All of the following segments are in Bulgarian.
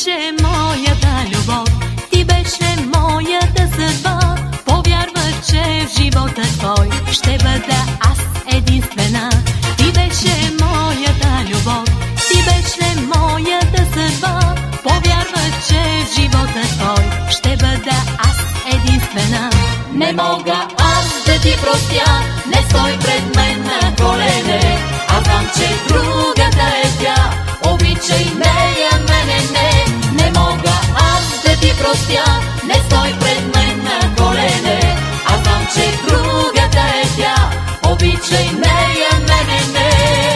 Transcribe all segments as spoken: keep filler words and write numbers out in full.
беше моята любов, ти беше моята съдба. Повярвах, че в живота твой ще бъда аз единствена. Ти беше моята любов, ти беше моята съдба. Повярвах, че в живота твой ще бъда аз единствена. Не мога аз да ти простя, не стой пред мен на колене. Аз знам, че другата е тя, обичай нея, мене не. Не мога аз да ти простя, не стой пред мен на колене. Аз знам, че другата е тя, обичай нея, мене не.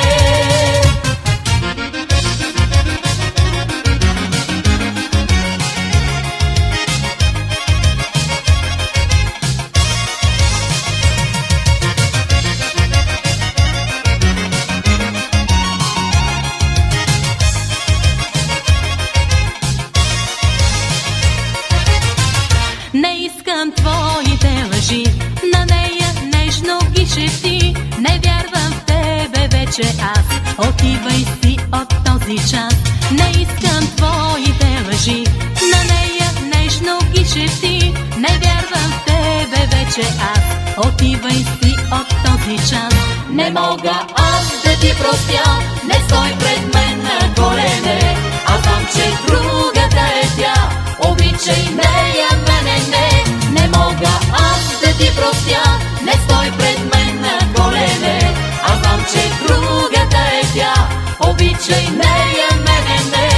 Не искам твоите лъжи, на нея нежно ги шепти. Не вярвам в тебе вече аз, отивай си от този час. Не искам твоите лъжи, на нея нежно ги шепти. Не вярвам в тебе вече аз, отивай си от този час. Не мога аз да ти простя, не стой пред мен на колене. Аз знам, че другата е тя, обичай нея, мене не. Не мога аз да ти простя, не стой пред мен на колене. Аз знам, че другата е тя, обичай нея, мене не.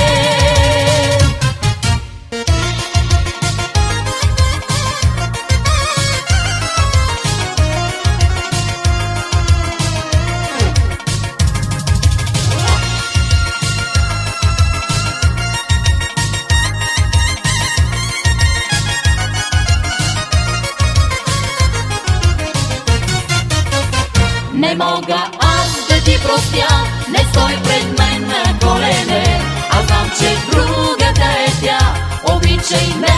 Не мога аз да ти простя, не стой пред мен на колене. Аз знам, че другата е тя, обичай ме.